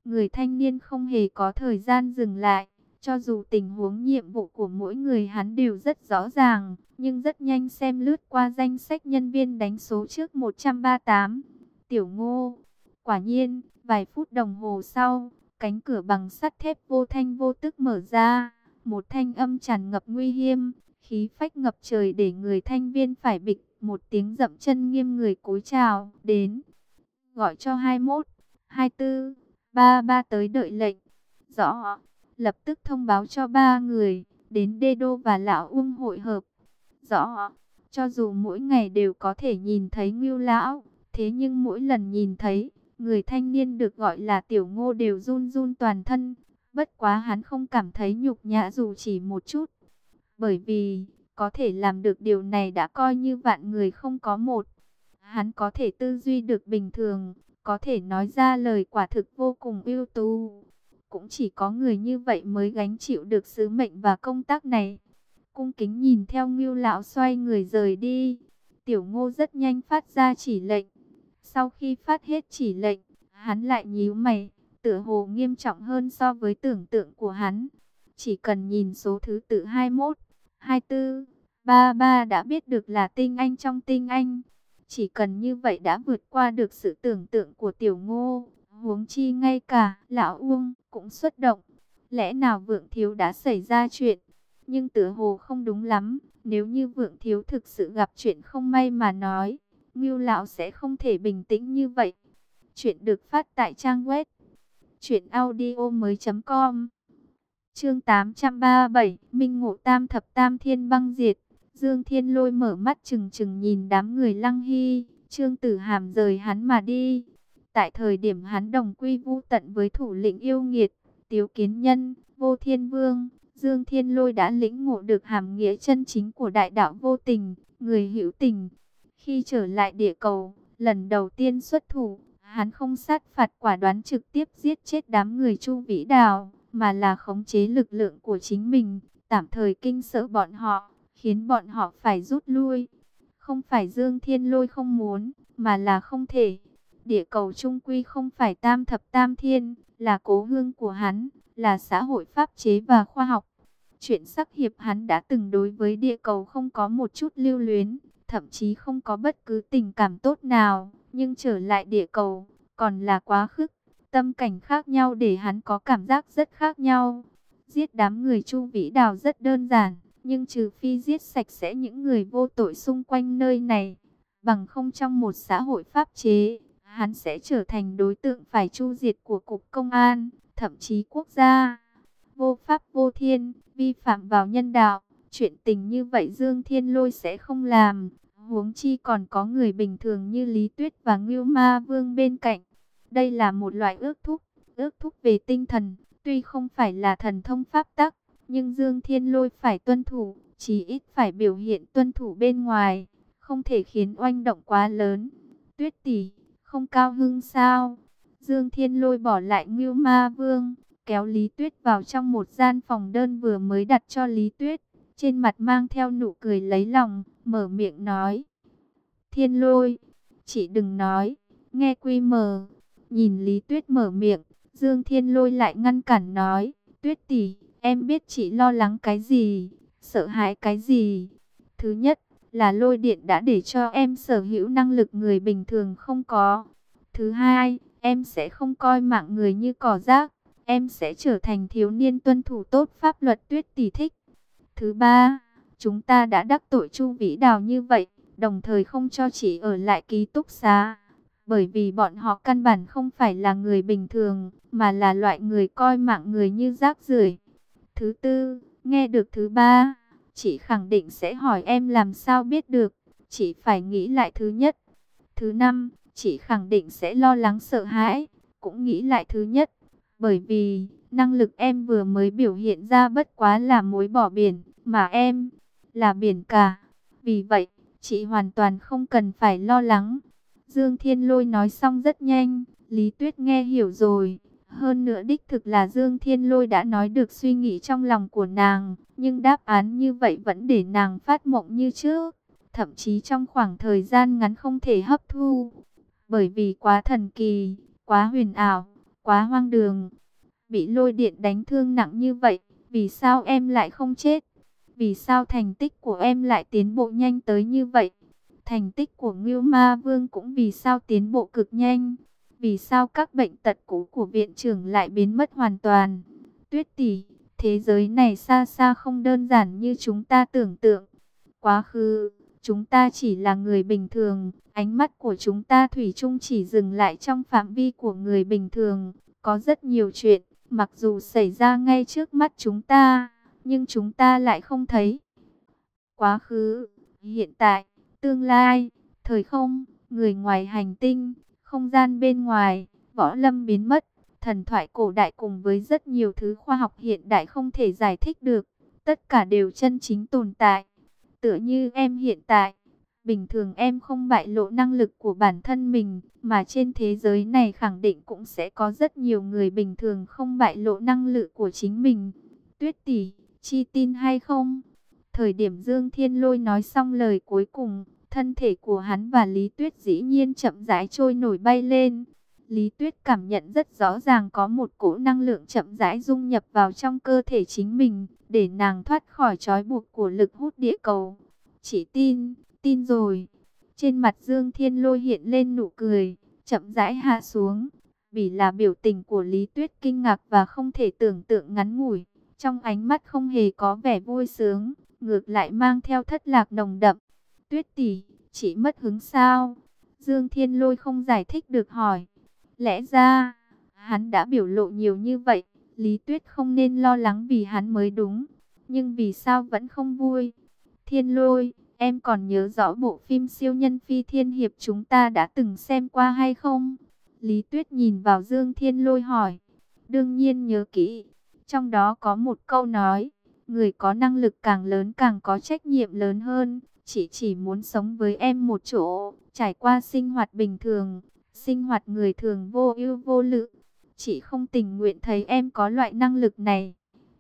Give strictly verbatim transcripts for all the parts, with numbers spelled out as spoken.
Người thanh niên không hề có thời gian dừng lại. Cho dù tình huống nhiệm vụ của mỗi người hắn đều rất rõ ràng, nhưng rất nhanh xem lướt qua danh sách nhân viên đánh số trước một trăm ba mươi tám. Tiểu Ngô. Quả nhiên, vài phút đồng hồ sau, cánh cửa bằng sắt thép vô thanh vô tức mở ra. Một thanh âm tràn ngập nguy hiểm, khí phách ngập trời để người thanh viên phải bịch một tiếng dậm chân nghiêm người cúi chào. Đến. Gọi cho hai mốt, hai tư, ba ba tới đợi lệnh. Rõ. Lập tức thông báo cho ba người, đến Đê Đô và Lão Uông hội hợp. Rõ. Cho dù mỗi ngày đều có thể nhìn thấy Ngưu Lão, thế nhưng mỗi lần nhìn thấy, người thanh niên được gọi là Tiểu Ngô đều run run toàn thân. Bất quá hắn không cảm thấy nhục nhã dù chỉ một chút. Bởi vì, có thể làm được điều này đã coi như vạn người không có một. Hắn có thể tư duy được bình thường, có thể nói ra lời quả thực vô cùng ưu tú. Cũng chỉ có người như vậy mới gánh chịu được sứ mệnh và công tác này. Cung kính nhìn theo Ngưu Lão xoay người rời đi. Tiểu Ngô rất nhanh phát ra chỉ lệnh. Sau khi phát hết chỉ lệnh, hắn lại nhíu mày, tựa hồ nghiêm trọng hơn so với tưởng tượng của hắn. Chỉ cần nhìn số thứ tự hai mốt, hai tư, ba ba đã biết được là tinh anh trong tinh anh. Chỉ cần như vậy đã vượt qua được sự tưởng tượng của Tiểu Ngô. Huống chi ngay cả Lão Uông cũng xuất động. Lẽ nào Vượng Thiếu đã xảy ra chuyện? Nhưng tựa hồ không đúng lắm. Nếu như Vượng Thiếu thực sự gặp chuyện không may mà nói, Ngưu Lão sẽ không thể bình tĩnh như vậy. Chuyện được phát tại trang web truyện audio mới chấm com. Chương tám trăm ba mươi bảy, Minh Ngộ Tam Thập Tam Thiên băng diệt. Dương Thiên Lôi mở mắt trừng trừng nhìn đám người Lăng Hy, Trương Tử Hàm rời hắn mà đi. Tại thời điểm hắn đồng quy vu tận với thủ lĩnh yêu nghiệt, Tiếu Kiến Nhân, Vô Thiên Vương, Dương Thiên Lôi đã lĩnh ngộ được hàm nghĩa chân chính của đại đạo vô tình, người hữu tình. Khi trở lại địa cầu, lần đầu tiên xuất thủ, hắn không sát phạt quả đoán trực tiếp giết chết đám người Chu Vĩ Đào, mà là khống chế lực lượng của chính mình, tạm thời kinh sợ bọn họ, khiến bọn họ phải rút lui. Không phải Dương Thiên Lôi không muốn, mà là không thể. Địa cầu trung quy không phải tam thập tam thiên, là cố hương của hắn, là xã hội pháp chế và khoa học. Chuyện sắc hiệp hắn đã từng đối với địa cầu không có một chút lưu luyến, thậm chí không có bất cứ tình cảm tốt nào, nhưng trở lại địa cầu, còn là quá khứ, tâm cảnh khác nhau để hắn có cảm giác rất khác nhau. Giết đám người Chu Vĩ Đào rất đơn giản, nhưng trừ phi giết sạch sẽ những người vô tội xung quanh nơi này, bằng không trong một xã hội pháp chế, hắn sẽ trở thành đối tượng phải tru diệt của Cục Công an, thậm chí quốc gia. Vô pháp vô thiên, vi phạm vào nhân đạo, chuyện tình như vậy Dương Thiên Lôi sẽ không làm. Huống chi còn có người bình thường như Lý Tuyết và Ngưu Ma Vương bên cạnh. Đây là một loại ước thúc, ước thúc về tinh thần, tuy không phải là thần thông pháp tắc, nhưng Dương Thiên Lôi phải tuân thủ, chí ít phải biểu hiện tuân thủ bên ngoài, không thể khiến oanh động quá lớn. Tuyết tỷ, không cao hứng sao? Dương Thiên Lôi bỏ lại Ngưu Ma Vương, kéo Lý Tuyết vào trong một gian phòng đơn vừa mới đặt cho Lý Tuyết, trên mặt mang theo nụ cười lấy lòng, mở miệng nói: Thiên Lôi, chị đừng nói, nghe quy mờ. Nhìn Lý Tuyết mở miệng, Dương Thiên Lôi lại ngăn cản nói: Tuyết tỷ, em biết chị lo lắng cái gì, sợ hãi cái gì. Thứ nhất là lôi điện đã để cho em sở hữu năng lực người bình thường không có. Thứ hai, em sẽ không coi mạng người như cỏ rác, em sẽ trở thành thiếu niên tuân thủ tốt pháp luật Tuyết tỷ thích. Thứ ba, chúng ta đã đắc tội Chu Vĩ Đào như vậy, đồng thời không cho chị ở lại ký túc xá, bởi vì bọn họ căn bản không phải là người bình thường, mà là loại người coi mạng người như rác rưởi. Thứ tư, nghe được thứ ba, chị khẳng định sẽ hỏi em làm sao biết được, chị phải nghĩ lại thứ nhất. Thứ năm, chị khẳng định sẽ lo lắng sợ hãi, cũng nghĩ lại thứ nhất, bởi vì năng lực em vừa mới biểu hiện ra bất quá là mối bỏ biển, mà em là biển cả. Vì vậy, chị hoàn toàn không cần phải lo lắng. Dương Thiên Lôi nói xong rất nhanh, Lý Tuyết nghe hiểu rồi. Hơn nữa đích thực là Dương Thiên Lôi đã nói được suy nghĩ trong lòng của nàng, nhưng đáp án như vậy vẫn để nàng phát mộng như trước, thậm chí trong khoảng thời gian ngắn không thể hấp thu, bởi vì quá thần kỳ, quá huyền ảo, quá hoang đường. Bị lôi điện đánh thương nặng như vậy, vì sao em lại không chết? Vì sao thành tích của em lại tiến bộ nhanh tới như vậy? Thành tích của Ngưu Ma Vương cũng vì sao tiến bộ cực nhanh? Vì sao các bệnh tật cũ của viện trưởng lại biến mất hoàn toàn? Tuyết tỷ, thế giới này xa xa không đơn giản như chúng ta tưởng tượng. Quá khứ, chúng ta chỉ là người bình thường, ánh mắt của chúng ta thủy chung chỉ dừng lại trong phạm vi của người bình thường. Có rất nhiều chuyện, mặc dù xảy ra ngay trước mắt chúng ta, nhưng chúng ta lại không thấy. Quá khứ, hiện tại, tương lai, thời không, người ngoài hành tinh, không gian bên ngoài, võ lâm biến mất, thần thoại cổ đại cùng với rất nhiều thứ khoa học hiện đại không thể giải thích được, tất cả đều chân chính tồn tại. Tựa như em hiện tại, bình thường em không bại lộ năng lực của bản thân mình, mà trên thế giới này khẳng định cũng sẽ có rất nhiều người bình thường không bại lộ năng lực của chính mình. Tuyết tỷ, chi tin hay không? Thời điểm Dương Thiên Lôi nói xong lời cuối cùng, thân thể của hắn và Lý Tuyết dĩ nhiên chậm rãi trôi nổi bay lên. Lý Tuyết cảm nhận rất rõ ràng có một cỗ năng lượng chậm rãi dung nhập vào trong cơ thể chính mình, để nàng thoát khỏi trói buộc của lực hút địa cầu. Chỉ tin, tin rồi. Trên mặt Dương Thiên Lôi hiện lên nụ cười, chậm rãi hạ xuống. Vì là biểu tình của Lý Tuyết kinh ngạc và không thể tưởng tượng ngắn ngủi. Trong ánh mắt không hề có vẻ vui sướng, ngược lại mang theo thất lạc nồng đậm. Tuyết tỷ, chỉ mất hứng sao? Dương Thiên Lôi không giải thích được hỏi. Lẽ ra, hắn đã biểu lộ nhiều như vậy, Lý Tuyết không nên lo lắng vì hắn mới đúng. Nhưng vì sao vẫn không vui? Thiên Lôi, em còn nhớ rõ bộ phim siêu nhân phi thiên hiệp chúng ta đã từng xem qua hay không? Lý Tuyết nhìn vào Dương Thiên Lôi hỏi. Đương nhiên nhớ kỹ. Trong đó có một câu nói, người có năng lực càng lớn càng có trách nhiệm lớn hơn. Chị chỉ muốn sống với em một chỗ, trải qua sinh hoạt bình thường, sinh hoạt người thường vô ưu vô lự. Chị không tình nguyện thấy em có loại năng lực này.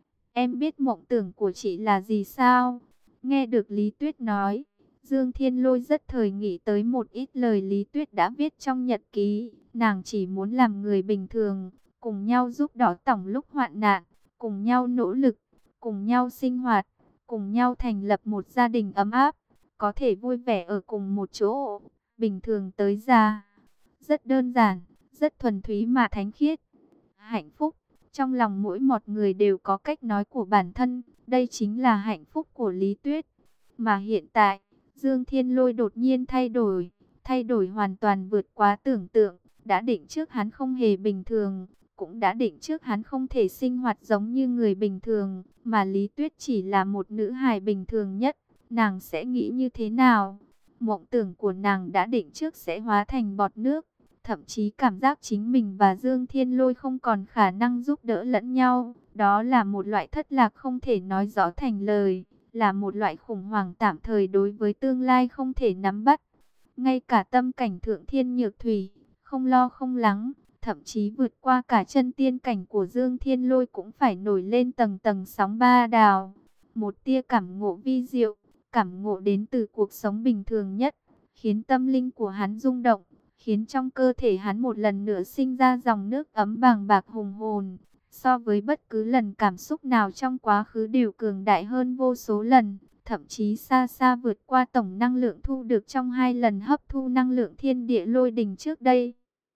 Em biết mộng tưởng của chị là gì sao? Nghe được Lý Tuyết nói, Dương Thiên Lôi rất thời nghĩ tới một ít lời Lý Tuyết đã viết trong nhật ký. Nàng chỉ muốn làm người bình thường, cùng nhau giúp đỡ tổng lúc hoạn nạn, cùng nhau nỗ lực, cùng nhau sinh hoạt, cùng nhau thành lập một gia đình ấm áp, có thể vui vẻ ở cùng một chỗ, bình thường tới già. Rất đơn giản, rất thuần túy mà thánh khiết. Hạnh phúc, trong lòng mỗi một người đều có cách nói của bản thân, đây chính là hạnh phúc của Lý Tuyết. Mà hiện tại, Dương Thiên Lôi đột nhiên thay đổi, thay đổi hoàn toàn vượt quá tưởng tượng, đã định trước hắn không hề bình thường, cũng đã định trước hắn không thể sinh hoạt giống như người bình thường, mà Lý Tuyết chỉ là một nữ hài bình thường nhất, nàng sẽ nghĩ như thế nào? Mộng tưởng của nàng đã định trước sẽ hóa thành bọt nước, thậm chí cảm giác chính mình và Dương Thiên Lôi không còn khả năng giúp đỡ lẫn nhau, đó là một loại thất lạc không thể nói rõ thành lời, là một loại khủng hoảng tạm thời đối với tương lai không thể nắm bắt. Ngay cả tâm cảnh thượng thiên nhược thủy, không lo không lắng, thậm chí vượt qua cả chân tiên cảnh của Dương Thiên Lôi cũng phải nổi lên tầng tầng sóng ba đào. Một tia cảm ngộ vi diệu, cảm ngộ đến từ cuộc sống bình thường nhất, khiến tâm linh của hắn rung động, khiến trong cơ thể hắn một lần nữa sinh ra dòng nước ấm bàng bạc hùng hồn. So với bất cứ lần cảm xúc nào trong quá khứ đều cường đại hơn vô số lần, thậm chí xa xa vượt qua tổng năng lượng thu được trong hai lần hấp thu năng lượng thiên địa lôi đình trước đây.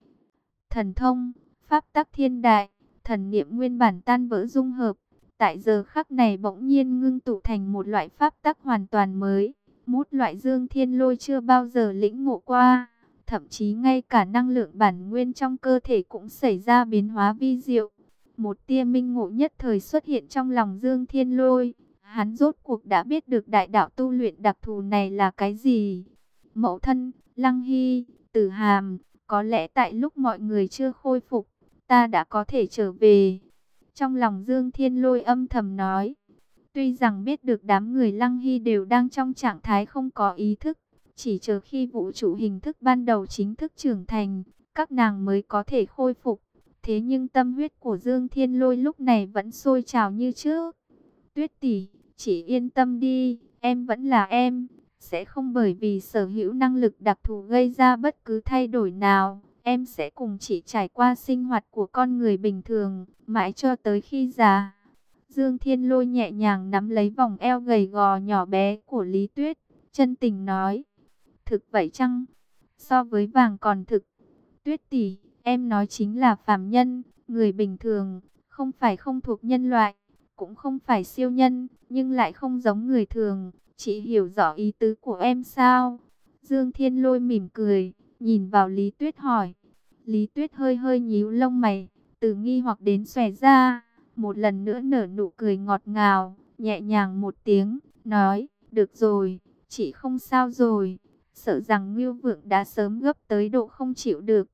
Thần thông, pháp tắc thiên đại, thần niệm nguyên bản tan vỡ dung hợp, tại giờ khắc này bỗng nhiên ngưng tụ thành một loại pháp tắc hoàn toàn mới, một loại Dương Thiên Lôi chưa bao giờ lĩnh ngộ qua, thậm chí ngay cả năng lượng bản nguyên trong cơ thể cũng xảy ra biến hóa vi diệu. Một tia minh ngộ nhất thời xuất hiện trong lòng Dương Thiên Lôi, hắn rốt cuộc đã biết được đại đạo tu luyện đặc thù này là cái gì. Mẫu thân, Lăng Hy, Tử Hàm, có lẽ tại lúc mọi người chưa khôi phục, ta đã có thể trở về. Trong lòng Dương Thiên Lôi âm thầm nói, tuy rằng biết được đám người Lăng Hy đều đang trong trạng thái không có ý thức, chỉ chờ khi vũ trụ hình thức ban đầu chính thức trưởng thành, các nàng mới có thể khôi phục. Thế nhưng tâm huyết của Dương Thiên Lôi lúc này vẫn sôi trào như trước. Tuyết tỷ, chỉ yên tâm đi, em vẫn là em, sẽ không bởi vì sở hữu năng lực đặc thù gây ra bất cứ thay đổi nào. em sẽ cùng chị trải qua sinh hoạt của con người bình thường, mãi cho tới khi già. Dương Thiên Lôi nhẹ nhàng nắm lấy vòng eo gầy gò nhỏ bé của Lý Tuyết, chân tình nói, thực vậy chăng? So với vàng còn thực. Tuyết tỷ, em nói chính là phàm nhân, người bình thường, không phải không thuộc nhân loại, cũng không phải siêu nhân, nhưng lại không giống người thường. Chị hiểu rõ ý tứ của em sao? Dương Thiên Lôi mỉm cười, nhìn vào Lý Tuyết hỏi. Lý Tuyết hơi hơi nhíu lông mày, từ nghi hoặc đến xòe ra, một lần nữa nở nụ cười ngọt ngào, nhẹ nhàng một tiếng, nói, được rồi, chị không sao rồi, sợ rằng Ngưu Vượng đã sớm gấp tới độ không chịu được.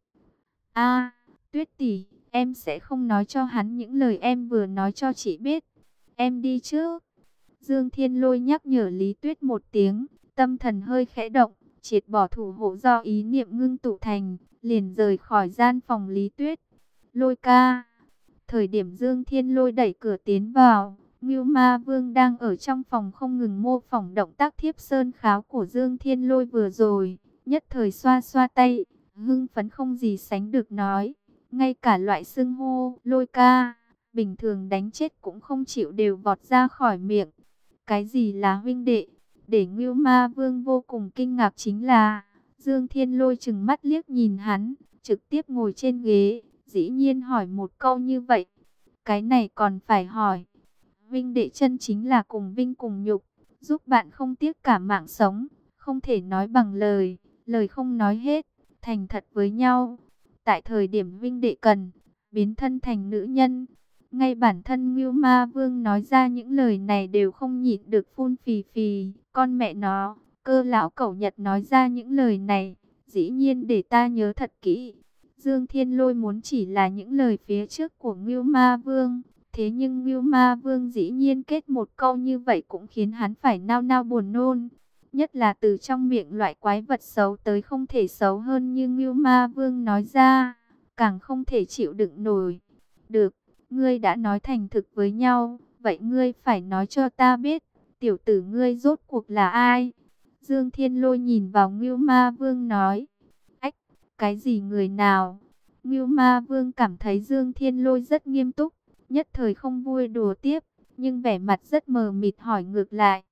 A, Tuyết tỷ, em sẽ không nói cho hắn những lời em vừa nói cho chị biết. Em đi trước. Dương Thiên Lôi nhắc nhở Lý Tuyết một tiếng, tâm thần hơi khẽ động, triệt bỏ thủ hộ do ý niệm ngưng tụ thành, liền rời khỏi gian phòng Lý Tuyết. Lôi ca. Thời điểm Dương Thiên Lôi đẩy cửa tiến vào, Ngưu Ma Vương đang ở trong phòng không ngừng mô phỏng động tác thiếp sơn kháo của Dương Thiên Lôi vừa rồi, nhất thời xoa xoa tay, hưng phấn không gì sánh được nói, ngay cả loại xưng hô Lôi ca, bình thường đánh chết cũng không chịu đều vọt ra khỏi miệng. Cái gì là huynh đệ? Để Ngưu Ma Vương vô cùng kinh ngạc chính là, Dương Thiên Lôi chừng mắt liếc nhìn hắn, trực tiếp ngồi trên ghế, dĩ nhiên hỏi một câu như vậy. Cái này còn phải hỏi. Huynh đệ chân chính là cùng vinh cùng nhục, giúp bạn không tiếc cả mạng sống, không thể nói bằng lời, lời không nói hết, thành thật với nhau. Tại thời điểm huynh đệ cần, biến thân thành nữ nhân. Ngay bản thân Ngưu Ma Vương nói ra những lời này đều không nhịn được phun phì phì. Con mẹ nó, Cơ lão cẩu Nhật nói ra những lời này, dĩ nhiên để ta nhớ thật kỹ. Dương Thiên Lôi muốn chỉ là những lời phía trước của Ngưu Ma Vương. Thế nhưng Ngưu Ma Vương dĩ nhiên kết một câu như vậy cũng khiến hắn phải nao nao buồn nôn. Nhất là từ trong miệng loại quái vật xấu tới không thể xấu hơn như Ngưu Ma Vương nói ra, càng không thể chịu đựng nổi. Được, ngươi đã nói thành thực với nhau, vậy ngươi phải nói cho ta biết, tiểu tử ngươi rốt cuộc là ai? Dương Thiên Lôi nhìn vào Ngưu Ma Vương nói, ách, cái gì người nào? Ngưu Ma Vương cảm thấy Dương Thiên Lôi rất nghiêm túc, nhất thời không vui đùa tiếp, nhưng vẻ mặt rất mờ mịt hỏi ngược lại.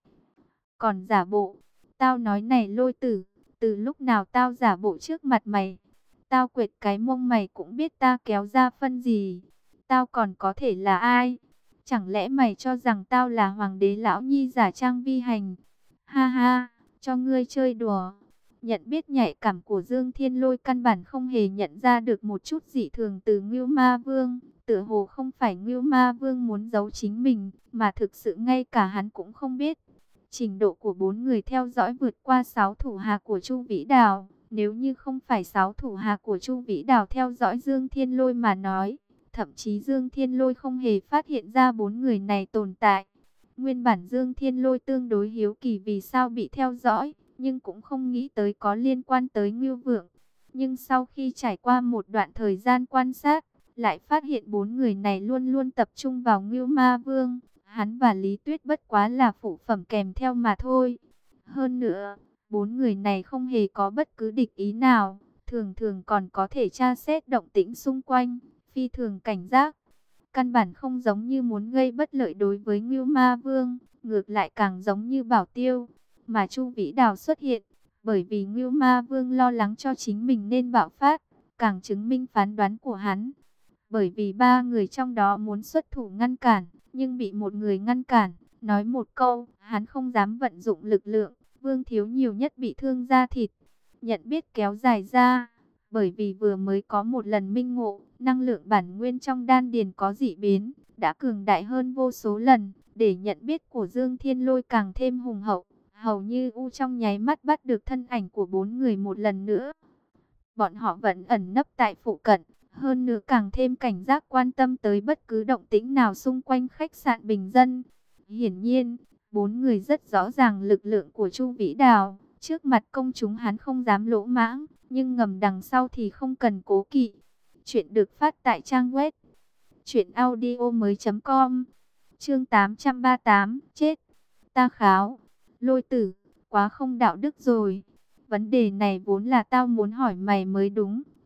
Còn giả bộ, tao nói này Lôi tử, từ lúc nào tao giả bộ trước mặt mày? Tao quệt cái mông mày cũng biết ta kéo ra phân gì? Tao còn có thể là ai? Chẳng lẽ mày cho rằng tao là hoàng đế lão nhi giả trang vi hành? Ha ha, cho ngươi chơi đùa. Nhận biết nhạy cảm của Dương Thiên Lôi căn bản không hề nhận ra được một chút dị thường từ Ngưu Ma Vương. Tựa hồ không phải Ngưu Ma Vương muốn giấu chính mình, mà thực sự ngay cả hắn cũng không biết. Trình độ của bốn người theo dõi vượt qua sáu thủ hạ của Chu Vĩ Đào. Nếu như không phải sáu thủ hạ của Chu Vĩ Đào theo dõi Dương Thiên Lôi mà nói, thậm chí Dương Thiên Lôi không hề phát hiện ra bốn người này tồn tại. Nguyên bản Dương Thiên Lôi tương đối hiếu kỳ vì sao bị theo dõi, nhưng cũng không nghĩ tới có liên quan tới Ngưu Vượng. Nhưng sau khi trải qua một đoạn thời gian quan sát, lại phát hiện bốn người này luôn luôn tập trung vào Ngưu Ma Vương. Hắn và Lý Tuyết bất quá là phụ phẩm kèm theo mà thôi. Hơn nữa, bốn người này không hề có bất cứ địch ý nào, thường thường còn có thể tra xét động tĩnh xung quanh, phi thường cảnh giác. Căn bản không giống như muốn gây bất lợi đối với Ngưu Ma Vương, ngược lại càng giống như bảo tiêu. Mà Chu Vĩ Đào xuất hiện, bởi vì Ngưu Ma Vương lo lắng cho chính mình nên bạo phát, càng chứng minh phán đoán của hắn. Bởi vì ba người trong đó muốn xuất thủ ngăn cản, nhưng bị một người ngăn cản, nói một câu, hắn không dám vận dụng lực lượng, Vương Thiếu nhiều nhất bị thương da thịt. Nhận biết kéo dài ra, bởi vì vừa mới có một lần minh ngộ, năng lượng bản nguyên trong đan điền có dị biến, đã cường đại hơn vô số lần, để nhận biết của Dương Thiên Lôi càng thêm hùng hậu, hầu như u trong nháy mắt bắt được thân ảnh của bốn người một lần nữa. Bọn họ vẫn ẩn nấp tại phụ cận, hơn nữa càng thêm cảnh giác quan tâm tới bất cứ động tĩnh nào xung quanh khách sạn bình dân. Hiển nhiên, bốn người rất rõ ràng lực lượng của Chu Vĩ Đào, trước mặt công chúng hắn không dám lỗ mãng, nhưng ngầm đằng sau thì không cần cố kỵ. Chuyện được phát tại trang web truyện audio mới chấm com. Chương tám trăm ba mươi tám, chết. Ta kháo, Lôi tử, quá không đạo đức rồi. Vấn đề này vốn là tao muốn hỏi mày mới đúng,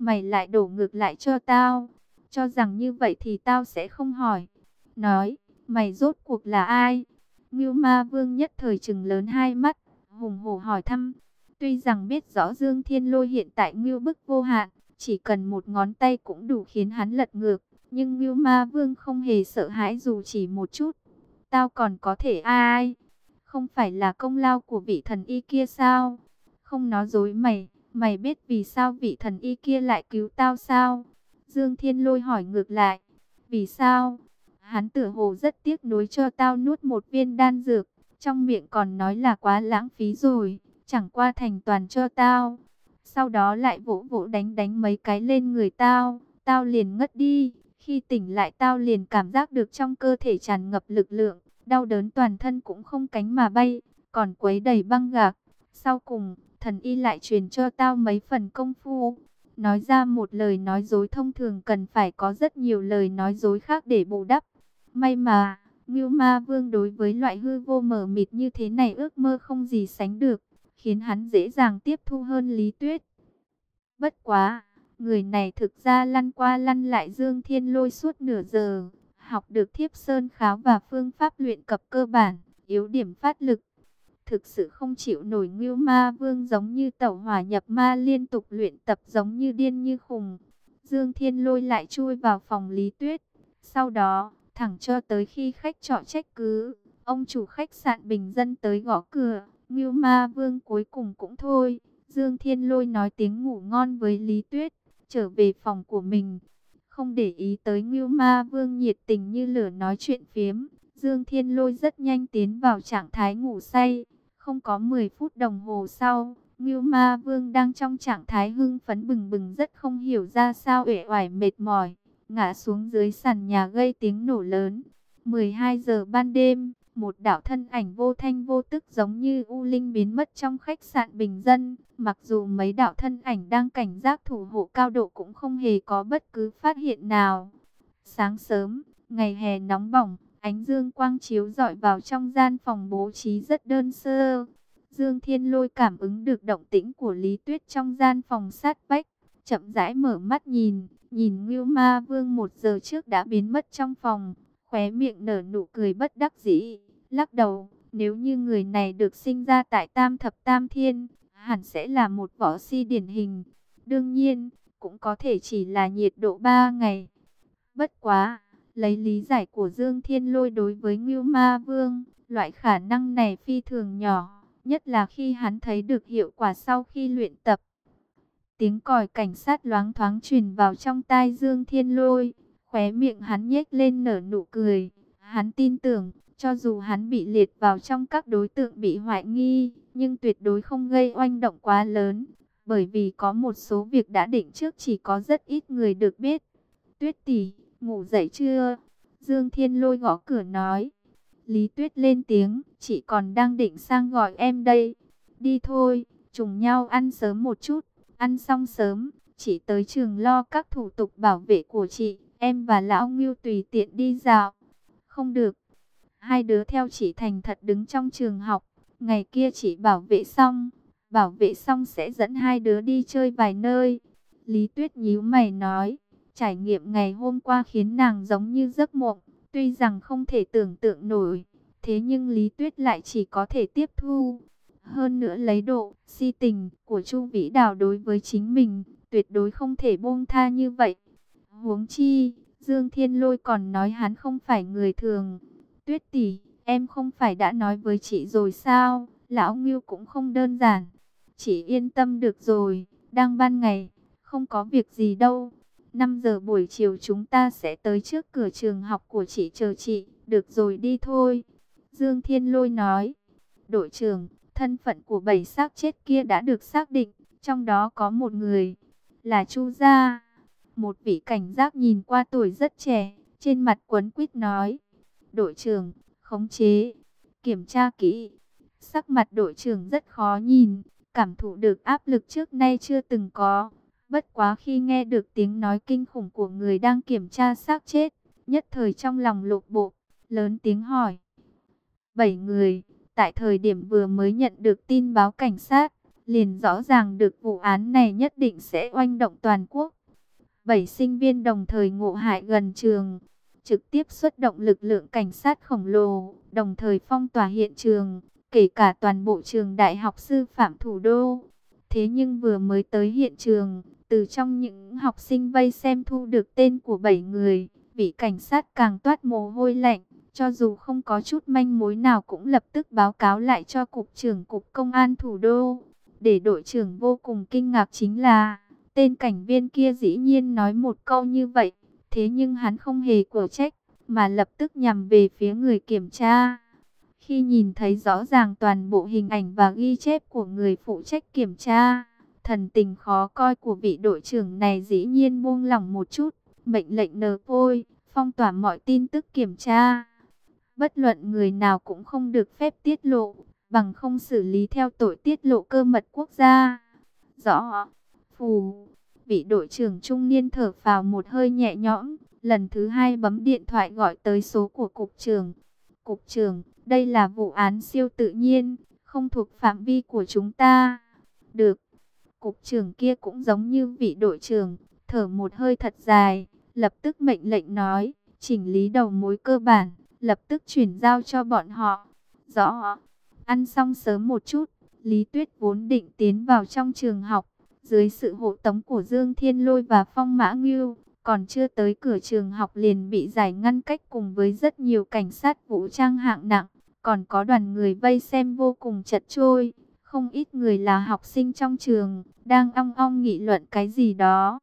mày lại đổ ngược lại cho tao. Cho rằng như vậy thì tao sẽ không hỏi. Nói, mày rốt cuộc là ai? Ngưu Ma Vương nhất thời trừng lớn hai mắt, hùng hổ hỏi thăm. Tuy rằng biết rõ Dương Thiên Lôi hiện tại ngưu bức vô hạn, chỉ cần một ngón tay cũng đủ khiến hắn lật ngược, nhưng Ngưu Ma Vương không hề sợ hãi dù chỉ một chút. Tao còn có thể ai? Không phải là công lao của vị thần y kia sao? Không nói dối mày, mày biết vì sao vị thần y kia lại cứu tao sao? Dương Thiên Lôi hỏi ngược lại. Vì sao? Hắn tựa hồ rất tiếc nuối cho tao nuốt một viên đan dược, trong miệng còn nói là quá lãng phí rồi, chẳng qua thành toàn cho tao. Sau đó lại vỗ vỗ đánh đánh mấy cái lên người tao, tao liền ngất đi. Khi tỉnh lại tao liền cảm giác được trong cơ thể tràn ngập lực lượng, đau đớn toàn thân cũng không cánh mà bay, còn quấy đầy băng gạc. Sau cùng, thần y lại truyền cho tao mấy phần công phu. Nói ra một lời nói dối thông thường cần phải có rất nhiều lời nói dối khác để bù đắp. May mà, Ngưu Ma Vương đối với loại hư vô mờ mịt như thế này ước mơ không gì sánh được, khiến hắn dễ dàng tiếp thu hơn Lý Tuyết. Bất quá, người này thực ra lăn qua lăn lại Dương Thiên Lôi suốt nửa giờ, học được Thiếp Sơn Kháo và phương pháp luyện cập cơ bản, yếu điểm phát lực. Thực sự không chịu nổi Ngưu Ma Vương giống như tẩu hỏa nhập ma liên tục luyện tập giống như điên như khùng. Dương Thiên Lôi lại chui vào phòng Lý Tuyết. Sau đó, thẳng cho tới khi khách trọ trách cứ, ông chủ khách sạn bình dân tới gõ cửa, Ngưu Ma Vương cuối cùng cũng thôi. Dương Thiên Lôi nói tiếng ngủ ngon với Lý Tuyết, trở về phòng của mình. Không để ý tới Ngưu Ma Vương nhiệt tình như lửa nói chuyện phiếm, Dương Thiên Lôi rất nhanh tiến vào trạng thái ngủ say. Không có mười phút đồng hồ sau, Ngưu Ma Vương đang trong trạng thái hưng phấn bừng bừng rất không hiểu ra sao uể oải mệt mỏi, ngã xuống dưới sàn nhà gây tiếng nổ lớn. mười hai giờ ban đêm, một đạo thân ảnh vô thanh vô tức giống như u linh biến mất trong khách sạn bình dân. Mặc dù mấy đạo thân ảnh đang cảnh giác thủ hộ cao độ cũng không hề có bất cứ phát hiện nào. Sáng sớm, ngày hè nóng bỏng, ánh dương quang chiếu rọi vào trong gian phòng bố trí rất đơn sơ. Dương Thiên Lôi cảm ứng được động tĩnh của Lý Tuyết trong gian phòng sát vách, chậm rãi mở mắt nhìn, nhìn Ngưu Ma Vương một giờ trước đã biến mất trong phòng, khóe miệng nở nụ cười bất đắc dĩ, lắc đầu, nếu như người này được sinh ra tại Tam Thập Tam Thiên, hẳn sẽ là một võ si điển hình. Đương nhiên, cũng có thể chỉ là nhiệt độ ba ngày. Bất quá, lấy lý giải của Dương Thiên Lôi đối với Ngưu Ma Vương, loại khả năng này phi thường nhỏ, nhất là khi hắn thấy được hiệu quả sau khi luyện tập. Tiếng còi cảnh sát loáng thoáng truyền vào trong tai Dương Thiên Lôi, khóe miệng hắn nhếch lên nở nụ cười. Hắn tin tưởng, cho dù hắn bị liệt vào trong các đối tượng bị hoài nghi, nhưng tuyệt đối không gây oanh động quá lớn, bởi vì có một số việc đã định trước chỉ có rất ít người được biết. Tuyết tỷ, ngủ dậy chưa? Dương Thiên Lôi gõ cửa nói. Lý Tuyết lên tiếng, chị còn đang định sang gọi em đây. Đi thôi, trùng nhau ăn sớm một chút, ăn xong sớm, chị tới trường lo các thủ tục bảo vệ của chị, em và lão Ngưu tùy tiện đi dạo. Không được, hai đứa theo chị thành thật đứng trong trường học, ngày kia chị bảo vệ xong, bảo vệ xong sẽ dẫn hai đứa đi chơi vài nơi. Lý Tuyết nhíu mày nói, trải nghiệm ngày hôm qua khiến nàng giống như giấc mộng. Tuy rằng không thể tưởng tượng nổi, thế nhưng Lý Tuyết lại chỉ có thể tiếp thu. Hơn nữa lấy độ si tình của Chu Vĩ Đào đối với chính mình, tuyệt đối không thể buông tha như vậy. Huống chi, Dương Thiên Lôi còn nói hắn không phải người thường. Tuyết tỷ, em không phải đã nói với chị rồi sao? Lão Ngưu cũng không đơn giản. Chị yên tâm được rồi, đang ban ngày, không có việc gì đâu. năm giờ buổi chiều chúng ta sẽ tới trước cửa trường học của chị chờ chị, được rồi đi thôi. Dương Thiên Lôi nói, đội trưởng, thân phận của bảy xác chết kia đã được xác định, trong đó có một người, là Chu Gia. Một vị cảnh giác nhìn qua tuổi rất trẻ, trên mặt quấn quýt nói, đội trưởng, khống chế, kiểm tra kỹ. Sắc mặt đội trưởng rất khó nhìn, cảm thụ được áp lực trước nay chưa từng có. Bất quá khi nghe được tiếng nói kinh khủng của người đang kiểm tra xác chết, nhất thời trong lòng lột bộ, lớn tiếng hỏi. Bảy người, tại thời điểm vừa mới nhận được tin báo cảnh sát, liền rõ ràng được vụ án này nhất định sẽ oanh động toàn quốc. Bảy sinh viên đồng thời ngộ hại gần trường, trực tiếp xuất động lực lượng cảnh sát khổng lồ, đồng thời phong tỏa hiện trường, kể cả toàn bộ trường Đại học Sư phạm thủ đô. Thế nhưng vừa mới tới hiện trường, từ trong những học sinh vây xem thu được tên của bảy người, vị cảnh sát càng toát mồ hôi lạnh, cho dù không có chút manh mối nào cũng lập tức báo cáo lại cho cục trưởng cục công an thủ đô. Để đội trưởng vô cùng kinh ngạc chính là, tên cảnh viên kia dĩ nhiên nói một câu như vậy, thế nhưng hắn không hề quở trách, mà lập tức nhằm về phía người kiểm tra. Khi nhìn thấy rõ ràng toàn bộ hình ảnh và ghi chép của người phụ trách kiểm tra, thần tình khó coi của vị đội trưởng này dĩ nhiên buông lỏng một chút, mệnh lệnh nờ phôi, phong tỏa mọi tin tức kiểm tra. Bất luận người nào cũng không được phép tiết lộ, bằng không xử lý theo tội tiết lộ cơ mật quốc gia. Rõ. Phù. Vị đội trưởng trung niên thở phào một hơi nhẹ nhõm, lần thứ hai bấm điện thoại gọi tới số của cục trưởng. Cục trưởng, đây là vụ án siêu tự nhiên, không thuộc phạm vi của chúng ta. Được. Cục trưởng kia cũng giống như vị đội trưởng, thở một hơi thật dài, lập tức mệnh lệnh nói, chỉnh lý đầu mối cơ bản, lập tức chuyển giao cho bọn họ. Rõ. Ăn xong sớm một chút, Lý Tuyết vốn định tiến vào trong trường học, dưới sự hộ tống của Dương Thiên Lôi và Phong Mã Ngưu, còn chưa tới cửa trường học liền bị giải ngăn cách cùng với rất nhiều cảnh sát vũ trang hạng nặng, còn có đoàn người vây xem vô cùng chật chội, không ít người là học sinh trong trường, đang ong ong nghị luận cái gì đó.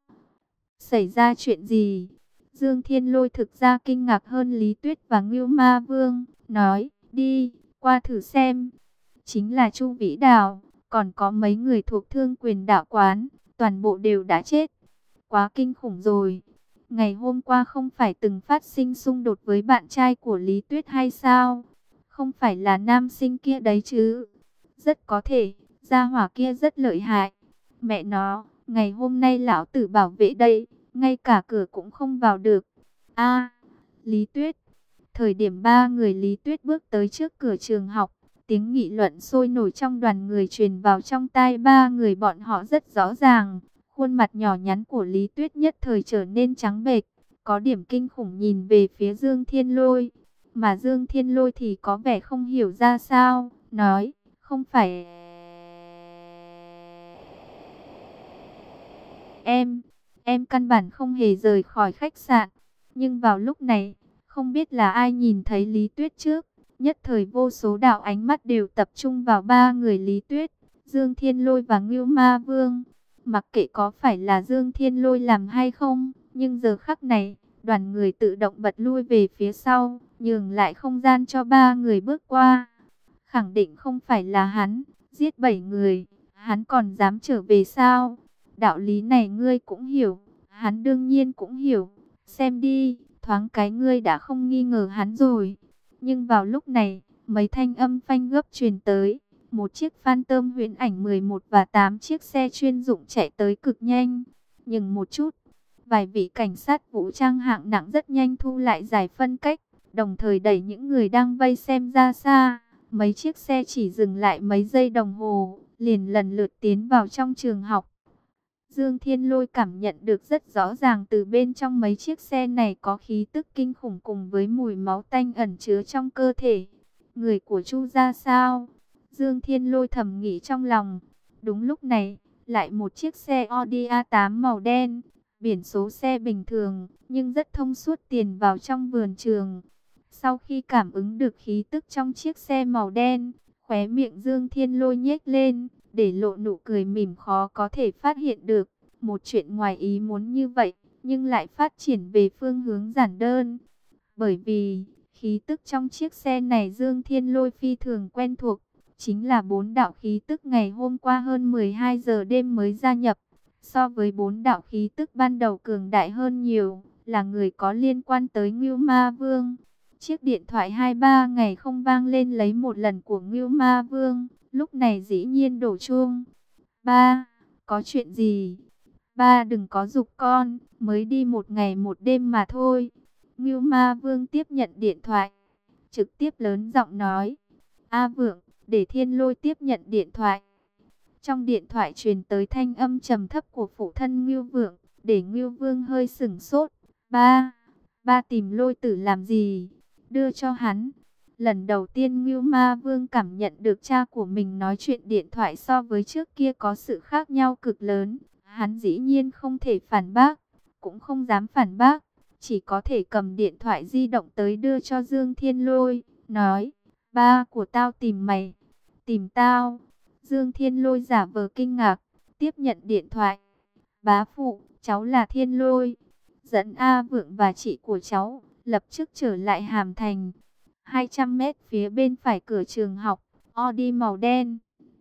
Xảy ra chuyện gì? Dương Thiên Lôi thực ra kinh ngạc hơn Lý Tuyết và Ngưu Ma Vương, nói, đi, qua thử xem. Chính là Chu Vĩ Đào, còn có mấy người thuộc Thương Quyền Đạo Quán, toàn bộ đều đã chết. Quá kinh khủng rồi. Ngày hôm qua không phải từng phát sinh xung đột với bạn trai của Lý Tuyết hay sao? Không phải là nam sinh kia đấy chứ? Rất có thể, gia hỏa kia rất lợi hại. Mẹ nó, ngày hôm nay lão tử bảo vệ đây, ngay cả cửa cũng không vào được. A, Lý Tuyết. Thời điểm ba người Lý Tuyết bước tới trước cửa trường học, tiếng nghị luận sôi nổi trong đoàn người truyền vào trong tai ba người bọn họ rất rõ ràng. Khuôn mặt nhỏ nhắn của Lý Tuyết nhất thời trở nên trắng bệch, có điểm kinh khủng nhìn về phía Dương Thiên Lôi. Mà Dương Thiên Lôi thì có vẻ không hiểu ra sao, nói, không phải... Em, em căn bản không hề rời khỏi khách sạn. Nhưng vào lúc này, không biết là ai nhìn thấy Lý Tuyết trước. Nhất thời vô số đạo ánh mắt đều tập trung vào ba người Lý Tuyết, Dương Thiên Lôi và Ngưu Ma Vương. Mặc kệ có phải là Dương Thiên Lôi làm hay không, nhưng giờ khắc này, đoàn người tự động bật lui về phía sau, nhường lại không gian cho ba người bước qua. Khẳng định không phải là hắn, giết bảy người, hắn còn dám trở về sao? Đạo lý này ngươi cũng hiểu, hắn đương nhiên cũng hiểu. Xem đi, thoáng cái ngươi đã không nghi ngờ hắn rồi. Nhưng vào lúc này, mấy thanh âm phanh gấp truyền tới. Một chiếc Phantom Huyễn Ảnh mười một và tám chiếc xe chuyên dụng chạy tới cực nhanh. Nhưng một chút, vài vị cảnh sát vũ trang hạng nặng rất nhanh thu lại giải phân cách, đồng thời đẩy những người đang vây xem ra xa. Mấy chiếc xe chỉ dừng lại mấy giây đồng hồ, liền lần lượt tiến vào trong trường học. Dương Thiên Lôi cảm nhận được rất rõ ràng từ bên trong mấy chiếc xe này có khí tức kinh khủng cùng với mùi máu tanh ẩn chứa trong cơ thể. Người của Chu ra sao? Dương Thiên Lôi thầm nghĩ trong lòng. Đúng lúc này, lại một chiếc xe Audi a tám màu đen, biển số xe bình thường, nhưng rất thông suốt tiền vào trong vườn trường. Sau khi cảm ứng được khí tức trong chiếc xe màu đen, khóe miệng Dương Thiên Lôi nhếch lên, để lộ nụ cười mỉm khó có thể phát hiện được. Một chuyện ngoài ý muốn như vậy, nhưng lại phát triển về phương hướng giản đơn. Bởi vì, khí tức trong chiếc xe này Dương Thiên Lôi phi thường quen thuộc, chính là bốn đạo khí tức ngày hôm qua hơn mười hai giờ đêm mới gia nhập. So với bốn đạo khí tức ban đầu cường đại hơn nhiều, là người có liên quan tới Ngưu Ma Vương. Chiếc điện thoại hai ba ngày không vang lên lấy một lần của Ngưu Ma Vương, lúc này dĩ nhiên đổ chuông. Ba, có chuyện gì? Ba đừng có giục con, mới đi một ngày một đêm mà thôi. Ngưu Ma Vương tiếp nhận điện thoại, trực tiếp lớn giọng nói. A Vượng, để Thiên Lôi tiếp nhận điện thoại. Trong điện thoại truyền tới thanh âm trầm thấp của phụ thân Ngưu Vượng, để Ngưu Vương hơi sửng sốt. Ba, ba tìm Lôi Tử làm gì? Đưa cho hắn. Lần đầu tiên Ngưu Ma Vương cảm nhận được cha của mình nói chuyện điện thoại so với trước kia có sự khác nhau cực lớn. Hắn dĩ nhiên không thể phản bác, cũng không dám phản bác, chỉ có thể cầm điện thoại di động tới đưa cho Dương Thiên Lôi, nói, ba của tao tìm mày. Tìm tao? Dương Thiên Lôi giả vờ kinh ngạc, tiếp nhận điện thoại. Bá phụ, cháu là Thiên Lôi. Dẫn A Vượng và chị của cháu, lập tức trở lại Hàm Thành. hai trăm mét phía bên phải cửa trường học, Audi màu đen.